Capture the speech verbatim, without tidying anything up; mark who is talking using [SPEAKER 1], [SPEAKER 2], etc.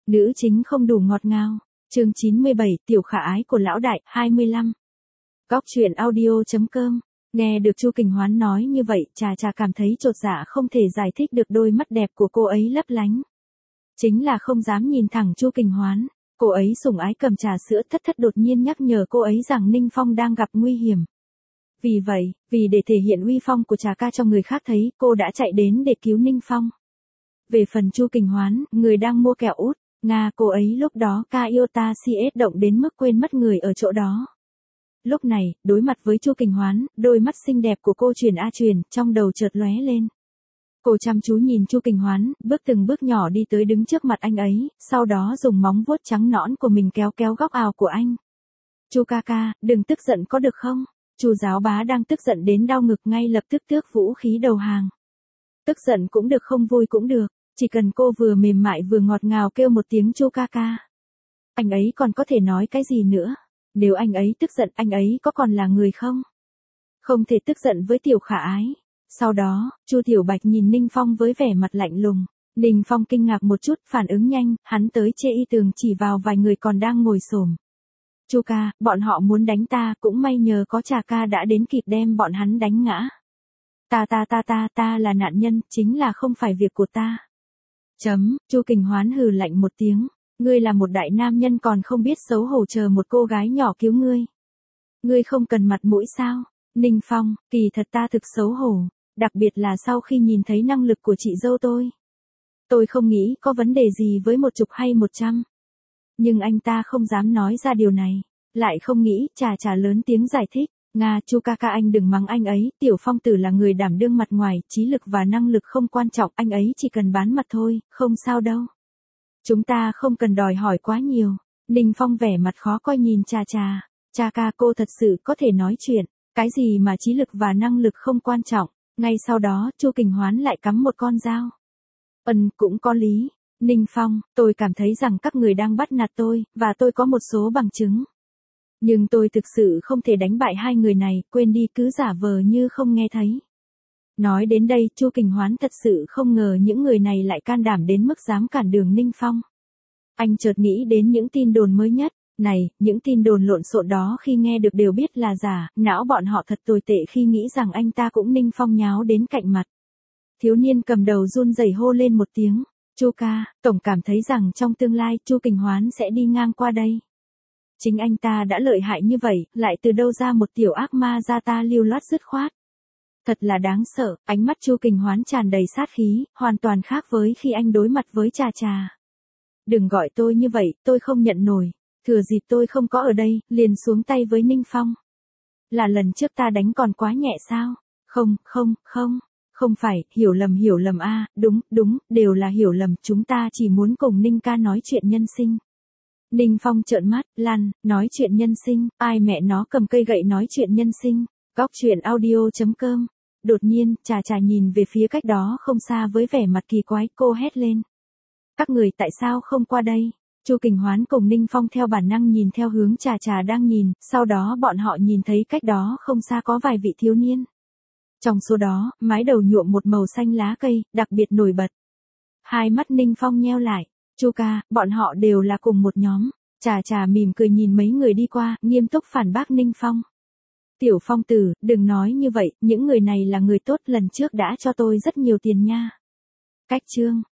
[SPEAKER 1] Nữ chính không đủ ngọt ngào. Chương chín mươi bảy, tiểu khả ái của lão đại, hai mươi lăm. Góc truyện audio.com. Nghe được Chu Kình Hoán nói như vậy, Trà Trà cảm thấy chột dạ không thể giải thích được đôi mắt đẹp của cô ấy lấp lánh. Chính là không dám nhìn thẳng Chu Kình Hoán. Cô ấy sủng ái cầm trà sữa, thất thất đột nhiên nhắc nhở cô ấy rằng Ninh Phong đang gặp nguy hiểm. Vì vậy, vì để thể hiện uy phong của Trà ca cho người khác thấy, cô đã chạy đến để cứu Ninh Phong. Về phần Chu Kình Hoán, người đang mua kẹo út, Nga cô ấy lúc đó ca yêu ta si ết động đến mức quên mất người ở chỗ đó. Lúc này, đối mặt với Chu Kình Hoán, đôi mắt xinh đẹp của cô chuyển a chuyển, trong đầu chợt lóe lên. Cô chăm chú nhìn Chu Kình Hoán, bước từng bước nhỏ đi tới đứng trước mặt anh ấy, sau đó dùng móng vuốt trắng nõn của mình kéo kéo góc áo của anh. Chu ca ca, đừng tức giận có được không? Chu giáo bá đang tức giận đến đau ngực ngay lập tức tước vũ khí đầu hàng. Tức giận cũng được không vui cũng được, chỉ cần cô vừa mềm mại vừa ngọt ngào kêu một tiếng Chu ca ca. Anh ấy còn có thể nói cái gì nữa? Nếu anh ấy tức giận anh ấy có còn là người không? Không thể tức giận với tiểu khả ái. Sau đó, Chu Tiểu Bạch nhìn Ninh Phong với vẻ mặt lạnh lùng. Ninh Phong kinh ngạc một chút, phản ứng nhanh, hắn tới chê y tường chỉ vào vài người còn đang ngồi xổm. Chu ca, bọn họ muốn đánh ta, cũng may nhờ có Trà ca đã đến kịp đem bọn hắn đánh ngã. Ta ta ta ta ta là nạn nhân, chính là không phải việc của ta. Chấm, Chu Kình Hoán hừ lạnh một tiếng. Ngươi là một đại nam nhân còn không biết xấu hổ chờ một cô gái nhỏ cứu ngươi. Ngươi không cần mặt mũi sao? Ninh Phong, kỳ thật ta thực xấu hổ, đặc biệt là sau khi nhìn thấy năng lực của chị dâu tôi. Tôi không nghĩ có vấn đề gì với một chục hay một trăm. Nhưng anh ta không dám nói ra điều này, lại không nghĩ, Trà Trà lớn tiếng giải thích. Nga, Chu ca ca anh đừng mắng anh ấy, Tiểu Phong tử là người đảm đương mặt ngoài, trí lực và năng lực không quan trọng, anh ấy chỉ cần bán mặt thôi, không sao đâu. Chúng ta không cần đòi hỏi quá nhiều. Ninh Phong vẻ mặt khó coi nhìn Trà Trà. Trà ca cô thật sự có thể nói chuyện, cái gì mà trí lực và năng lực không quan trọng. Ngay sau đó, Chu Kình Hoán lại cắm một con dao. Ừm, cũng có lý. Ninh Phong, tôi cảm thấy rằng các người đang bắt nạt tôi, và tôi có một số bằng chứng. Nhưng tôi thực sự không thể đánh bại hai người này, quên đi cứ giả vờ như không nghe thấy. Nói đến đây, Chu Kình Hoán thật sự không ngờ những người này lại can đảm đến mức dám cản đường Ninh Phong. Anh chợt nghĩ đến những tin đồn mới nhất. Này, những tin đồn lộn xộn đó khi nghe được đều biết là giả, não bọn họ thật tồi tệ khi nghĩ rằng anh ta cũng Ninh Phong nháo đến cạnh mặt. Thiếu niên cầm đầu run rẩy hô lên một tiếng. Chu ca, tổng cảm thấy rằng trong tương lai Chu Kình Hoán sẽ đi ngang qua đây. Chính anh ta đã lợi hại như vậy, lại từ đâu ra một tiểu ác ma ra ta lưu loát dứt khoát. Thật là đáng sợ, ánh mắt Chu Kình Hoán tràn đầy sát khí, hoàn toàn khác với khi anh đối mặt với Trà Trà. Đừng gọi tôi như vậy, tôi không nhận nổi. Thừa dịp tôi không có ở đây, liền xuống tay với Ninh Phong. Là lần trước ta đánh còn quá nhẹ sao? Không, không, không, không phải, hiểu lầm hiểu lầm a, à, đúng, đúng, đều là hiểu lầm, chúng ta chỉ muốn cùng Ninh ca nói chuyện nhân sinh. Ninh Phong trợn mắt, lăn, nói chuyện nhân sinh, ai mẹ nó cầm cây gậy nói chuyện nhân sinh. Góc truyện audio.com. Đột nhiên, Trà Trà nhìn về phía cách đó không xa với vẻ mặt kỳ quái, cô hét lên. Các người tại sao không qua đây? Chu Kình Hoán cùng Ninh Phong theo bản năng nhìn theo hướng Trà Trà đang nhìn, sau đó bọn họ nhìn thấy cách đó không xa có vài vị thiếu niên. Trong số đó, mái đầu nhuộm một màu xanh lá cây, đặc biệt nổi bật. Hai mắt Ninh Phong nheo lại. Chu ca, bọn họ đều là cùng một nhóm. Trà Trà mỉm cười nhìn mấy người đi qua, nghiêm túc phản bác Ninh Phong. Tiểu Phong tử, đừng nói như vậy, những người này là người tốt, lần trước đã cho tôi rất nhiều tiền nha. Cách chương.